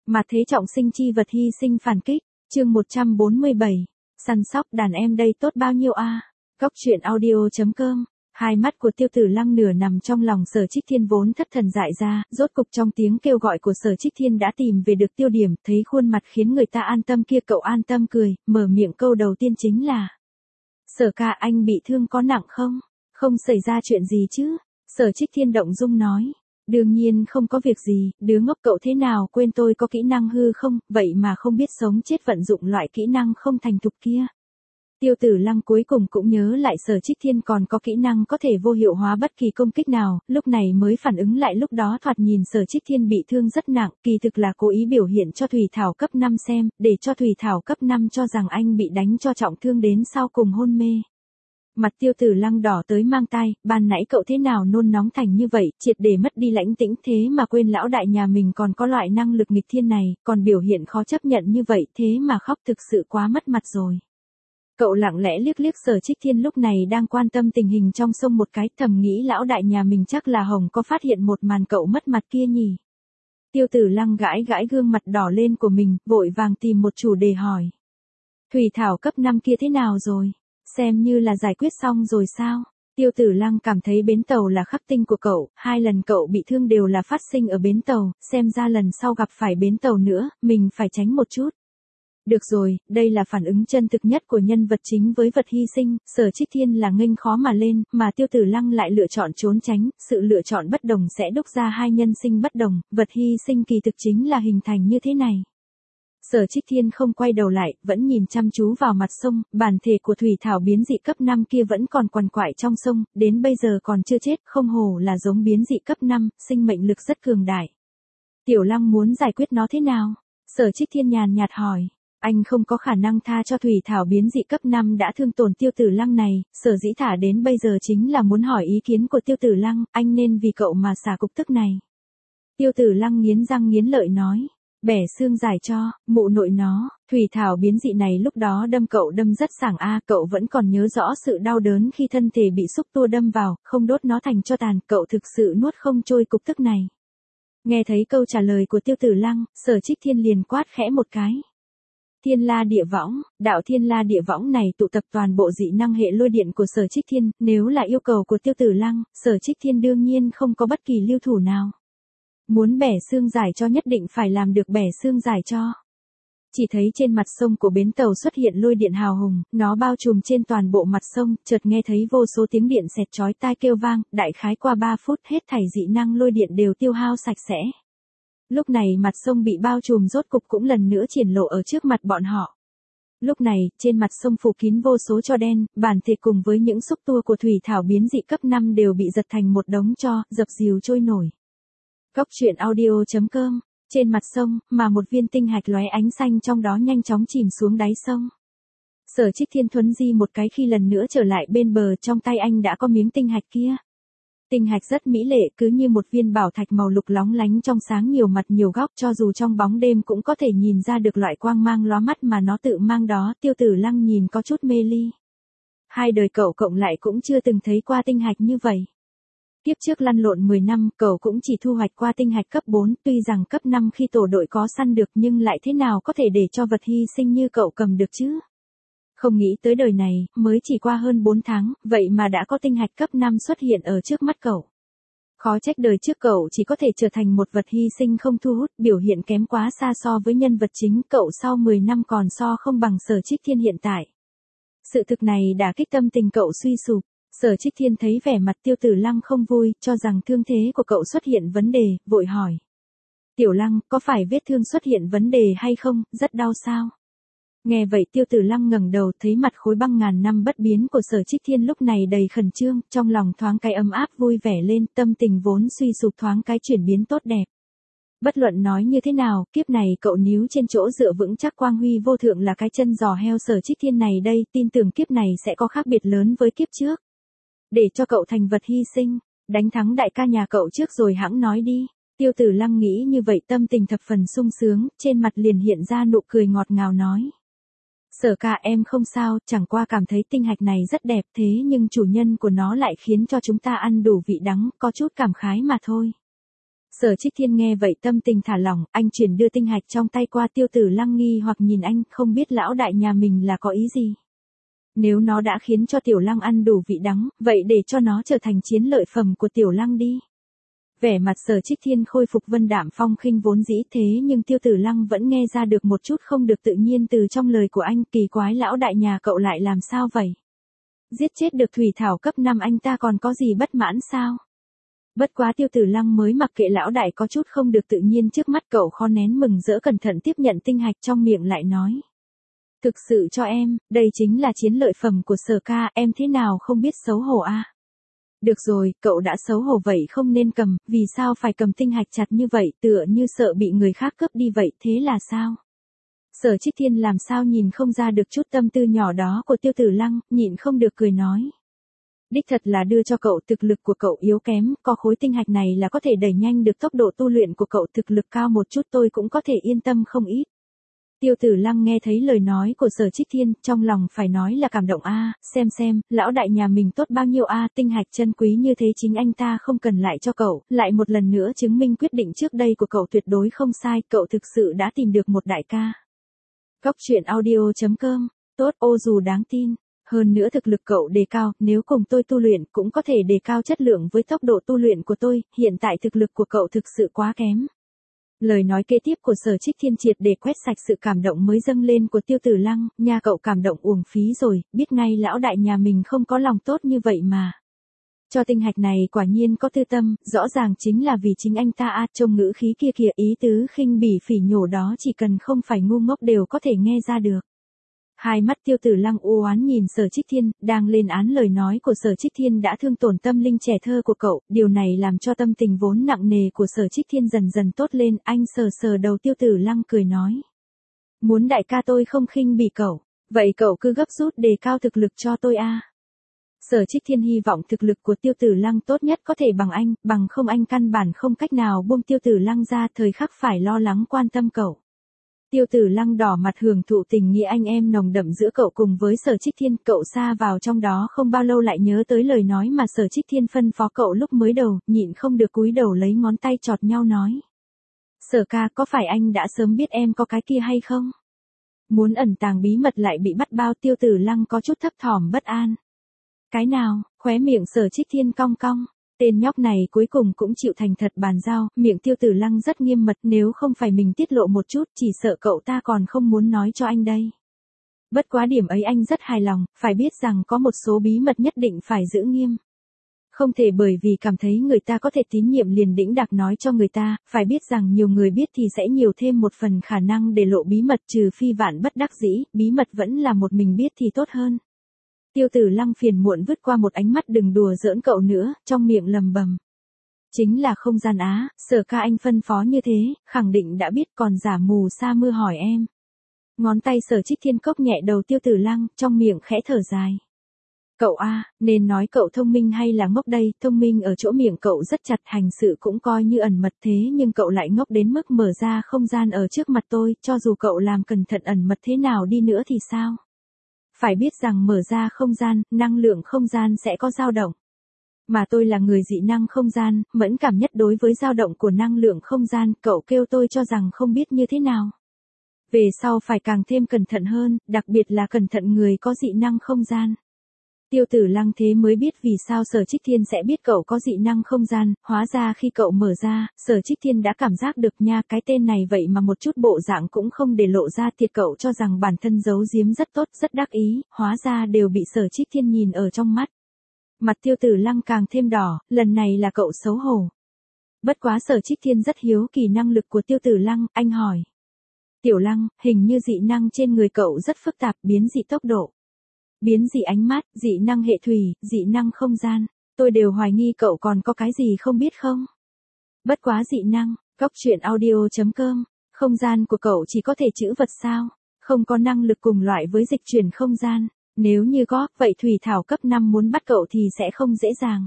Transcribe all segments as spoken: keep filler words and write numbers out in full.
Mà thế trọng sinh chi vật hy sinh phản kích, chương một trăm bốn mươi bảy, săn sóc đàn em đây tốt bao nhiêu a à? Góc truyện audio.com. Hai mắt của Tiêu Tử Lăng nửa nằm trong lòng Sở Trích Thiên vốn thất thần dại ra, rốt cục trong tiếng kêu gọi của Sở Trích Thiên đã tìm về được tiêu điểm, thấy khuôn mặt khiến người ta an tâm kia cậu an tâm cười, mở miệng câu đầu tiên chính là: Sở ca anh bị thương có nặng không? Không xảy ra chuyện gì chứ? Sở Trích Thiên động dung nói. Đương nhiên không có việc gì, đứa ngốc cậu thế nào quên tôi có kỹ năng hư không, vậy mà không biết sống chết vận dụng loại kỹ năng không thành thục kia. Tiêu Tử Lăng cuối cùng cũng nhớ lại Sở Trích Thiên còn có kỹ năng có thể vô hiệu hóa bất kỳ công kích nào, lúc này mới phản ứng lại lúc đó thoạt nhìn Sở Trích Thiên bị thương rất nặng, kỳ thực là cố ý biểu hiện cho Thủy Thảo cấp năm xem, để cho Thủy Thảo cấp năm cho rằng anh bị đánh cho trọng thương đến sau cùng hôn mê. Mặt Tiêu Tử Lăng đỏ tới mang tai, ban nãy cậu thế nào nôn nóng thành như vậy, triệt để mất đi lãnh tĩnh thế mà quên lão đại nhà mình còn có loại năng lực nghịch thiên này, còn biểu hiện khó chấp nhận như vậy thế mà khóc thực sự quá mất mặt rồi. Cậu lặng lẽ liếc liếc Sở Trích Thiên lúc này đang quan tâm tình hình trong sông một cái, thầm nghĩ lão đại nhà mình chắc là Hồng có phát hiện một màn cậu mất mặt kia nhỉ. Tiêu Tử Lăng gãi gãi gương mặt đỏ lên của mình, vội vàng tìm một chủ đề hỏi. Thủy Thảo cấp năm kia thế nào rồi? Xem như là giải quyết xong rồi sao? Tiêu Tử Lăng cảm thấy bến tàu là khắc tinh của cậu, hai lần cậu bị thương đều là phát sinh ở bến tàu, xem ra lần sau gặp phải bến tàu nữa, mình phải tránh một chút. Được rồi, đây là phản ứng chân thực nhất của nhân vật chính với vật hy sinh, Sở Trích Thiên là nghênh khó mà lên, mà Tiêu Tử Lăng lại lựa chọn trốn tránh, sự lựa chọn bất đồng sẽ đúc ra hai nhân sinh bất đồng, vật hy sinh kỳ thực chính là hình thành như thế này. Sở Trích Thiên không quay đầu lại, vẫn nhìn chăm chú vào mặt sông, bản thể của Thủy Thảo biến dị cấp năm kia vẫn còn quằn quại trong sông, đến bây giờ còn chưa chết, không hổ là giống biến dị cấp năm, sinh mệnh lực rất cường đại. Tiểu Lăng muốn giải quyết nó thế nào? Sở Trích Thiên nhàn nhạt hỏi. Anh không có khả năng tha cho Thủy Thảo biến dị cấp năm đã thương tổn Tiêu Tử Lăng này, sở dĩ thả đến bây giờ chính là muốn hỏi ý kiến của Tiêu Tử Lăng, anh nên vì cậu mà xả cục tức này. Tiêu Tử Lăng nghiến răng nghiến lợi nói. Bẻ xương giải cho, mụ nội nó, Thủy Thảo biến dị này lúc đó đâm cậu đâm rất sảng a, cậu vẫn còn nhớ rõ sự đau đớn khi thân thể bị xúc tua đâm vào, không đốt nó thành tro tàn, cậu thực sự nuốt không trôi cục tức này. Nghe thấy câu trả lời của Tiêu Tử Lăng, Sở Trích Thiên liền quát khẽ một cái. Thiên La Địa Võng, đạo Thiên La Địa Võng này tụ tập toàn bộ dị năng hệ lôi điện của Sở Trích Thiên, nếu là yêu cầu của Tiêu Tử Lăng, Sở Trích Thiên đương nhiên không có bất kỳ lưu thủ nào. Muốn bẻ xương giải cho nhất định phải làm được bẻ xương giải cho. Chỉ thấy trên mặt sông của bến tàu xuất hiện lôi điện hào hùng, nó bao trùm trên toàn bộ mặt sông, chợt nghe thấy vô số tiếng điện xẹt chói tai kêu vang, đại khái qua ba phút hết thảy dị năng lôi điện đều tiêu hao sạch sẽ. Lúc này mặt sông bị bao trùm rốt cục cũng lần nữa triển lộ ở trước mặt bọn họ. Lúc này, trên mặt sông phủ kín vô số tro đen, bản thể cùng với những xúc tua của Thủy Thảo biến dị cấp năm đều bị giật thành một đống tro, dập dìu trôi nổi. Góc truyện audio.com. Trên mặt sông, mà một viên tinh hạch lóe ánh xanh trong đó nhanh chóng chìm xuống đáy sông. Sở Trích Thiên thuấn di một cái khi lần nữa trở lại bên bờ, trong tay anh đã có miếng tinh hạch kia. Tinh hạch rất mỹ lệ, cứ như một viên bảo thạch màu lục lóng lánh trong sáng nhiều mặt nhiều góc, cho dù trong bóng đêm cũng có thể nhìn ra được loại quang mang lóa mắt mà nó tự mang đó. Tiêu Tử Lăng nhìn có chút mê ly. Hai đời cậu cộng lại cũng chưa từng thấy qua tinh hạch như vậy. Kiếp trước lăn lộn mười năm, cậu cũng chỉ thu hoạch qua tinh hạch cấp bốn, tuy rằng cấp năm khi tổ đội có săn được nhưng lại thế nào có thể để cho vật hy sinh như cậu cầm được chứ? Không nghĩ tới đời này, mới chỉ qua hơn bốn tháng, vậy mà đã có tinh hạch cấp năm xuất hiện ở trước mắt cậu. Khó trách đời trước cậu chỉ có thể trở thành một vật hy sinh không thu hút, biểu hiện kém quá xa so với nhân vật chính, cậu sau mười năm còn so không bằng Sở Trích Thiên hiện tại. Sự thực này đã kích tâm tình cậu suy sụp. Sở Trích Thiên thấy vẻ mặt Tiêu Tử Lăng không vui, cho rằng thương thế của cậu xuất hiện vấn đề, vội hỏi. Tiểu Lăng, có phải vết thương xuất hiện vấn đề hay không, rất đau sao? Nghe vậy Tiêu Tử Lăng ngẩng đầu thấy mặt khối băng ngàn năm bất biến của Sở Trích Thiên lúc này đầy khẩn trương, trong lòng thoáng cái ấm áp vui vẻ lên, tâm tình vốn suy sụp thoáng cái chuyển biến tốt đẹp. Bất luận nói như thế nào, kiếp này cậu níu trên chỗ dựa vững chắc quang huy vô thượng là cái chân giò heo Sở Trích Thiên này đây, tin tưởng kiếp này sẽ có khác biệt lớn với kiếp trước. Để cho cậu thành vật hy sinh, đánh thắng đại ca nhà cậu trước rồi hãng nói đi. Tiêu Tử Lăng nghĩ như vậy tâm tình thập phần sung sướng, trên mặt liền hiện ra nụ cười ngọt ngào nói. Sở ca em không sao, chẳng qua cảm thấy tinh hạch này rất đẹp thế nhưng chủ nhân của nó lại khiến cho chúng ta ăn đủ vị đắng, có chút cảm khái mà thôi. Sở Trích Thiên nghe vậy tâm tình thả lỏng, anh chuyển đưa tinh hạch trong tay qua. Tiêu Tử Lăng nghi hoặc nhìn anh, không biết lão đại nhà mình là có ý gì. Nếu nó đã khiến cho Tiểu Lăng ăn đủ vị đắng, vậy để cho nó trở thành chiến lợi phẩm của Tiểu Lăng đi. Vẻ mặt Sở Trích Thiên khôi phục vân đạm phong khinh vốn dĩ, thế nhưng Tiêu Tử Lăng vẫn nghe ra được một chút không được tự nhiên từ trong lời của anh. Kỳ quái, lão đại nhà cậu lại làm sao vậy? Giết chết được thủy thảo cấp năm anh ta còn có gì bất mãn sao? Bất quá Tiêu Tử Lăng mới mặc kệ lão đại có chút không được tự nhiên trước mắt, cậu khó nén mừng rỡ cẩn thận tiếp nhận tinh hạch, trong miệng lại nói. Thực sự cho em, đây chính là chiến lợi phẩm của Sở ca, em thế nào không biết xấu hổ a? Được rồi, cậu đã xấu hổ vậy không nên cầm, vì sao phải cầm tinh hạch chặt như vậy, tựa như sợ bị người khác cướp đi vậy, thế là sao? Sở Trích Thiên làm sao nhìn không ra được chút tâm tư nhỏ đó của Tiêu Tử Lăng, nhịn không được cười nói. Đích thật là đưa cho cậu, thực lực của cậu yếu kém, có khối tinh hạch này là có thể đẩy nhanh được tốc độ tu luyện của cậu, thực lực cao một chút tôi cũng có thể yên tâm không ít. Tiêu Tử Lăng nghe thấy lời nói của Sở Trích Thiên, trong lòng phải nói là cảm động a, xem xem, lão đại nhà mình tốt bao nhiêu a, tinh hạch chân quý như thế chính anh ta không cần lại cho cậu, lại một lần nữa chứng minh quyết định trước đây của cậu tuyệt đối không sai, cậu thực sự đã tìm được một đại ca. Góc truyện audio chấm com, tốt ô dù đáng tin. Hơn nữa thực lực cậu đề cao, nếu cùng tôi tu luyện cũng có thể đề cao chất lượng với tốc độ tu luyện của tôi, hiện tại thực lực của cậu thực sự quá kém. Lời nói kế tiếp của Sở Trích Thiên triệt để quét sạch sự cảm động mới dâng lên của Tiêu Tử Lăng, nhà cậu cảm động uổng phí rồi, biết ngay lão đại nhà mình không có lòng tốt như vậy mà. Cho tinh hạch này quả nhiên có tư tâm, rõ ràng chính là vì chính anh ta a, trông ngữ khí kia kìa, ý tứ khinh bỉ phỉ nhổ đó chỉ cần không phải ngu ngốc đều có thể nghe ra được. Hai mắt Tiêu Tử Lăng u oán nhìn Sở Trích Thiên, đang lên án lời nói của Sở Trích Thiên đã thương tổn tâm linh trẻ thơ của cậu, điều này làm cho tâm tình vốn nặng nề của Sở Trích Thiên dần dần tốt lên, anh sờ sờ đầu Tiêu Tử Lăng cười nói. Muốn đại ca tôi không khinh bỉ cậu, vậy cậu cứ gấp rút đề cao thực lực cho tôi a. Sở Trích Thiên hy vọng thực lực của Tiêu Tử Lăng tốt nhất có thể bằng anh, bằng không anh căn bản không cách nào buông Tiêu Tử Lăng ra, thời khắc phải lo lắng quan tâm cậu. Tiêu Tử Lăng đỏ mặt hưởng thụ tình nghĩa anh em nồng đậm giữa cậu cùng với Sở Trích Thiên, cậu xa vào trong đó không bao lâu lại nhớ tới lời nói mà Sở Trích Thiên phân phó cậu lúc mới đầu, nhịn không được cúi đầu lấy ngón tay chọt nhau nói. Sở ca, có phải anh đã sớm biết em có cái kia hay không? Muốn ẩn tàng bí mật lại bị bắt bao, Tiêu Tử Lăng có chút thấp thỏm bất an. Cái nào? Khóe miệng Sở Trích Thiên cong cong. Tên nhóc này cuối cùng cũng chịu thành thật bàn giao, miệng Tiêu Tử Lăng rất nghiêm mật, nếu không phải mình tiết lộ một chút, chỉ sợ cậu ta còn không muốn nói cho anh đây. Bất quá điểm ấy anh rất hài lòng, phải biết rằng có một số bí mật nhất định phải giữ nghiêm. Không thể bởi vì cảm thấy người ta có thể tín nhiệm liền đĩnh đạc nói cho người ta, phải biết rằng nhiều người biết thì sẽ nhiều thêm một phần khả năng để lộ bí mật, trừ phi vạn bất đắc dĩ, bí mật vẫn là một mình biết thì tốt hơn. Tiêu Tử Lăng phiền muộn vứt qua một ánh mắt đừng đùa giỡn cậu nữa, trong miệng lầm bầm. Chính là không gian á, Sở ca anh phân phó như thế, khẳng định đã biết còn giả mù sa mưa hỏi em. Ngón tay Sở Trích Thiên cốc nhẹ đầu Tiêu Tử Lăng, trong miệng khẽ thở dài. Cậu a, nên nói cậu thông minh hay là ngốc đây, thông minh ở chỗ miệng cậu rất chặt, hành sự cũng coi như ẩn mật, thế nhưng cậu lại ngốc đến mức mở ra không gian ở trước mặt tôi, cho dù cậu làm cẩn thận ẩn mật thế nào đi nữa thì sao? Phải biết rằng mở ra không gian, năng lượng không gian sẽ có dao động. Mà tôi là người dị năng không gian, mẫn cảm nhất đối với dao động của năng lượng không gian, cậu kêu tôi cho rằng không biết như thế nào. Về sau phải càng thêm cẩn thận hơn, đặc biệt là cẩn thận người có dị năng không gian. Tiêu Tử Lăng thế mới biết vì sao Sở Trích Thiên sẽ biết cậu có dị năng không gian, hóa ra khi cậu mở ra, Sở Trích Thiên đã cảm giác được nha, cái tên này vậy mà một chút bộ dạng cũng không để lộ ra, thiệt cậu cho rằng bản thân giấu giếm rất tốt, rất đắc ý, hóa ra đều bị Sở Trích Thiên nhìn ở trong mắt. Mặt Tiêu Tử Lăng càng thêm đỏ, lần này là cậu xấu hổ. Bất quá Sở Trích Thiên rất hiếu kỳ năng lực của Tiêu Tử Lăng, anh hỏi. Tiểu Lăng, hình như dị năng trên người cậu rất phức tạp, biến dị tốc độ. Biến dị ánh mắt, dị năng hệ thủy, dị năng không gian, tôi đều hoài nghi cậu còn có cái gì không biết không? Bất quá dị năng, góc truyện audio chấm com, không gian của cậu chỉ có thể trữ vật sao? Không có năng lực cùng loại với dịch chuyển không gian, nếu như có, vậy thủy thảo cấp năm muốn bắt cậu thì sẽ không dễ dàng.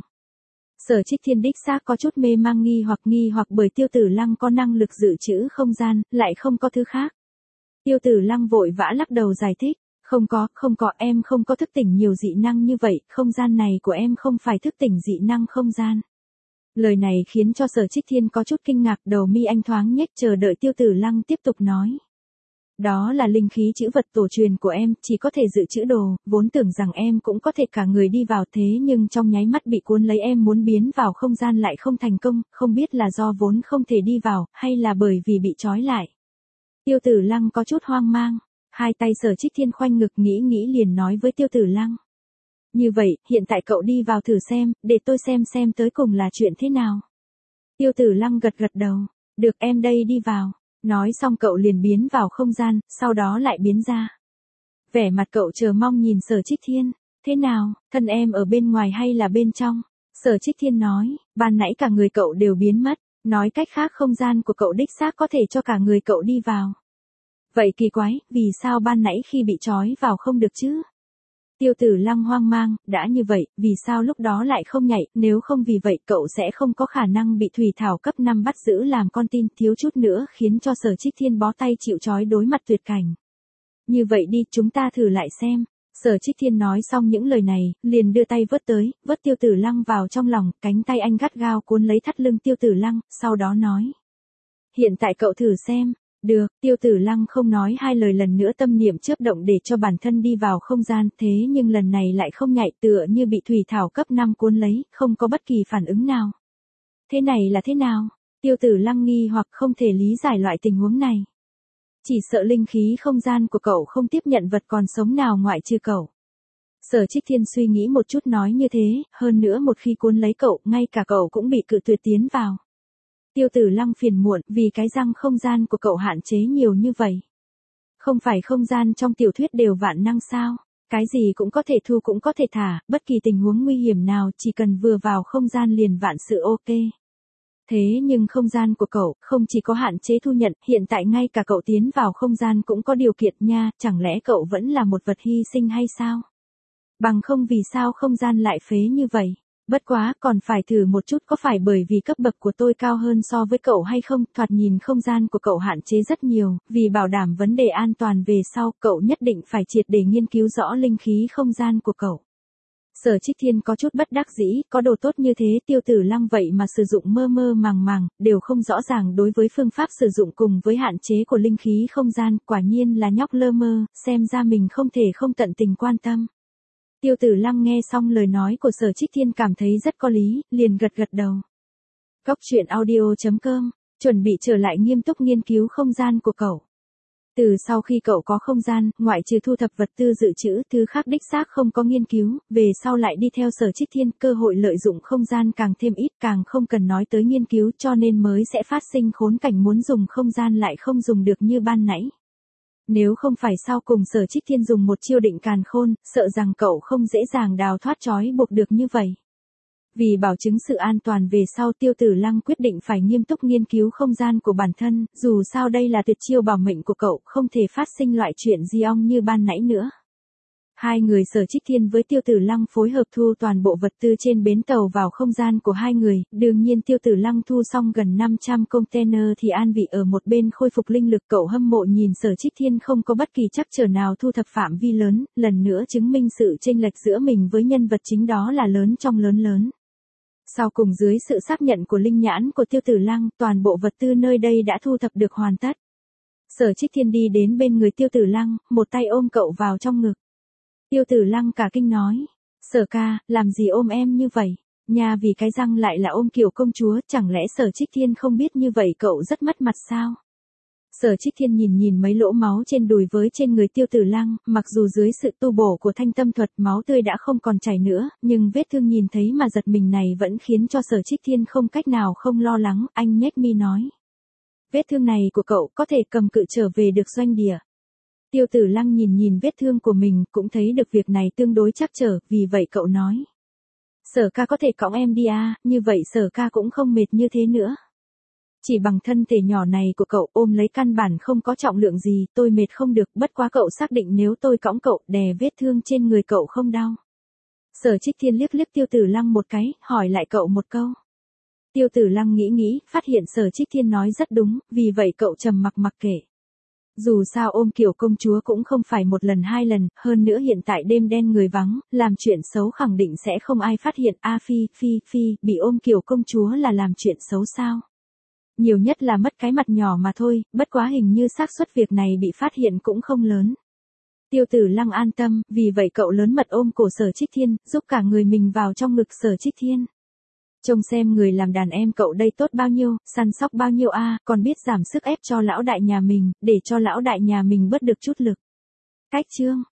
Sở Trích Thiên đích xác có chút mê mang nghi hoặc nghi hoặc bởi Tiêu Tử Lăng có năng lực dự trữ không gian, lại không có thứ khác. Tiêu Tử Lăng vội vã lắc đầu giải thích. Không có, không có, em không có thức tỉnh nhiều dị năng như vậy, không gian này của em không phải thức tỉnh dị năng không gian. Lời này khiến cho Sở Trích Thiên có chút kinh ngạc, đầu mi anh thoáng nhếch chờ đợi Tiêu Tử Lăng tiếp tục nói. Đó là linh khí chữ vật tổ truyền của em, chỉ có thể dự trữ đồ, vốn tưởng rằng em cũng có thể cả người đi vào thế nhưng trong nháy mắt bị cuốn lấy em muốn biến vào không gian lại không thành công, không biết là do vốn không thể đi vào, hay là bởi vì bị trói lại. Tiêu Tử Lăng có chút hoang mang, hai tay Sở Trích Thiên khoanh ngực nghĩ nghĩ liền nói với Tiêu Tử Lăng. Như vậy, hiện tại cậu đi vào thử xem, để tôi xem xem tới cùng là chuyện thế nào. Tiêu Tử Lăng gật gật đầu, được em đây đi vào. Nói xong cậu liền biến vào không gian, sau đó lại biến ra. Vẻ mặt cậu chờ mong nhìn Sở Trích Thiên, thế nào, thân em ở bên ngoài hay là bên trong? Sở Trích Thiên nói, ban nãy cả người cậu đều biến mất, nói cách khác không gian của cậu đích xác có thể cho cả người cậu đi vào. Vậy kỳ quái, vì sao ban nãy khi bị trói vào không được chứ? Tiêu Tử Lăng hoang mang, đã như vậy, vì sao lúc đó lại không nhảy, nếu không vì vậy cậu sẽ không có khả năng bị Thủy Thảo cấp năm bắt giữ làm con tin, thiếu chút nữa khiến cho Sở Trích Thiên bó tay chịu trói đối mặt tuyệt cảnh. Như vậy đi, chúng ta thử lại xem. Sở Trích Thiên nói xong những lời này, liền đưa tay vớt tới, vớt Tiêu Tử Lăng vào trong lòng, cánh tay anh gắt gao cuốn lấy thắt lưng Tiêu Tử Lăng, sau đó nói. Hiện tại cậu thử xem. Được, Tiêu Tử Lăng không nói hai lời lần nữa tâm niệm chớp động để cho bản thân đi vào không gian, thế nhưng lần này lại không nhạy tựa như bị Thủy Thảo cấp năm cuốn lấy, không có bất kỳ phản ứng nào. Thế này là thế nào? Tiêu Tử Lăng nghi hoặc không thể lý giải loại tình huống này. Chỉ sợ linh khí không gian của cậu không tiếp nhận vật còn sống nào ngoại trừ cậu. Sở Trích Thiên suy nghĩ một chút nói như thế, hơn nữa một khi cuốn lấy cậu, ngay cả cậu cũng bị cự tuyệt tiến vào. Tiêu Tử Lăng phiền muộn, vì cái răng không gian của cậu hạn chế nhiều như vậy. Không phải không gian trong tiểu thuyết đều vạn năng sao, cái gì cũng có thể thu cũng có thể thả, bất kỳ tình huống nguy hiểm nào chỉ cần vừa vào không gian liền vạn sự ok. Thế nhưng không gian của cậu không chỉ có hạn chế thu nhận, hiện tại ngay cả cậu tiến vào không gian cũng có điều kiện nha, chẳng lẽ cậu vẫn là một vật hy sinh hay sao? Bằng không vì sao không gian lại phế như vậy? Bất quá, còn phải thử một chút có phải bởi vì cấp bậc của tôi cao hơn so với cậu hay không, thoạt nhìn không gian của cậu hạn chế rất nhiều, vì bảo đảm vấn đề an toàn về sau, cậu nhất định phải triệt để nghiên cứu rõ linh khí không gian của cậu. Sở Trích Thiên có chút bất đắc dĩ, có đồ tốt như thế Tiêu Tử Lăng vậy mà sử dụng mơ mơ màng màng, đều không rõ ràng đối với phương pháp sử dụng cùng với hạn chế của linh khí không gian, quả nhiên là nhóc lơ mơ, xem ra mình không thể không tận tình quan tâm. Tiêu Tử Lăng nghe xong lời nói của Sở Trích Thiên cảm thấy rất có lý, liền gật gật đầu. Góc truyện audio chấm com, chuẩn bị trở lại nghiêm túc nghiên cứu không gian của cậu. Từ sau khi cậu có không gian, ngoại trừ thu thập vật tư dự trữ, thứ khác đích xác không có nghiên cứu, về sau lại đi theo Sở Trích Thiên, cơ hội lợi dụng không gian càng thêm ít, càng không cần nói tới nghiên cứu, cho nên mới sẽ phát sinh khốn cảnh muốn dùng không gian lại không dùng được như ban nãy. Nếu không phải sau cùng Sở Trích Thiên dùng một chiêu định càn khôn, sợ rằng cậu không dễ dàng đào thoát trói buộc được như vậy. Vì bảo chứng sự an toàn về sau, Tiêu Tử Lăng quyết định phải nghiêm túc nghiên cứu không gian của bản thân, dù sao đây là tuyệt chiêu bảo mệnh của cậu, không thể phát sinh loại chuyện di ong như ban nãy nữa. Hai người Sở Trích Thiên với Tiêu Tử Lăng phối hợp thu toàn bộ vật tư trên bến tàu vào không gian của hai người, đương nhiên Tiêu Tử Lăng thu xong gần năm trăm container thì an vị ở một bên khôi phục linh lực, cậu hâm mộ nhìn Sở Trích Thiên không có bất kỳ trắc trở nào thu thập phạm vi lớn, lần nữa chứng minh sự chênh lệch giữa mình với nhân vật chính đó là lớn trong lớn lớn. Sau cùng dưới sự xác nhận của linh nhãn của Tiêu Tử Lăng, toàn bộ vật tư nơi đây đã thu thập được hoàn tất. Sở Trích Thiên đi đến bên người Tiêu Tử Lăng, một tay ôm cậu vào trong ngực. Tiêu Tử Lăng cả kinh nói, Sở ca, làm gì ôm em như vậy, nhà vì cái răng lại là ôm kiểu công chúa, chẳng lẽ Sở Trích Thiên không biết như vậy cậu rất mất mặt sao? Sở Trích Thiên nhìn nhìn mấy lỗ máu trên đùi với trên người Tiêu Tử Lăng, mặc dù dưới sự tu bổ của thanh tâm thuật máu tươi đã không còn chảy nữa, nhưng vết thương nhìn thấy mà giật mình này vẫn khiến cho Sở Trích Thiên không cách nào không lo lắng, anh nhếch mi nói. Vết thương này của cậu có thể cầm cự trở về được doanh địa. Tiêu Tử Lăng nhìn nhìn vết thương của mình, cũng thấy được việc này tương đối chắc trở, vì vậy cậu nói. Sở ca có thể cõng em đi à, như vậy Sở ca cũng không mệt như thế nữa. Chỉ bằng thân thể nhỏ này của cậu ôm lấy căn bản không có trọng lượng gì, tôi mệt không được, bất quá cậu xác định nếu tôi cõng cậu, đè vết thương trên người cậu không đau. Sở Trích Thiên liếc liếc Tiêu Tử Lăng một cái, hỏi lại cậu một câu. Tiêu Tử Lăng nghĩ nghĩ, phát hiện Sở Trích Thiên nói rất đúng, vì vậy cậu trầm mặc mặc kệ. Dù sao ôm kiểu công chúa cũng không phải một lần hai lần, hơn nữa hiện tại đêm đen người vắng, làm chuyện xấu khẳng định sẽ không ai phát hiện. A Phi, Phi, Phi, bị ôm kiểu công chúa là làm chuyện xấu sao? Nhiều nhất là mất cái mặt nhỏ mà thôi, bất quá hình như xác suất việc này bị phát hiện cũng không lớn. Tiêu Tử Lăng an tâm, vì vậy cậu lớn mật ôm cổ Sở Trích Thiên, giúp cả người mình vào trong ngực Sở Trích Thiên. Trông xem người làm đàn em cậu đây tốt bao nhiêu, săn sóc bao nhiêu a, còn biết giảm sức ép cho lão đại nhà mình, để cho lão đại nhà mình bớt được chút lực. Cách chương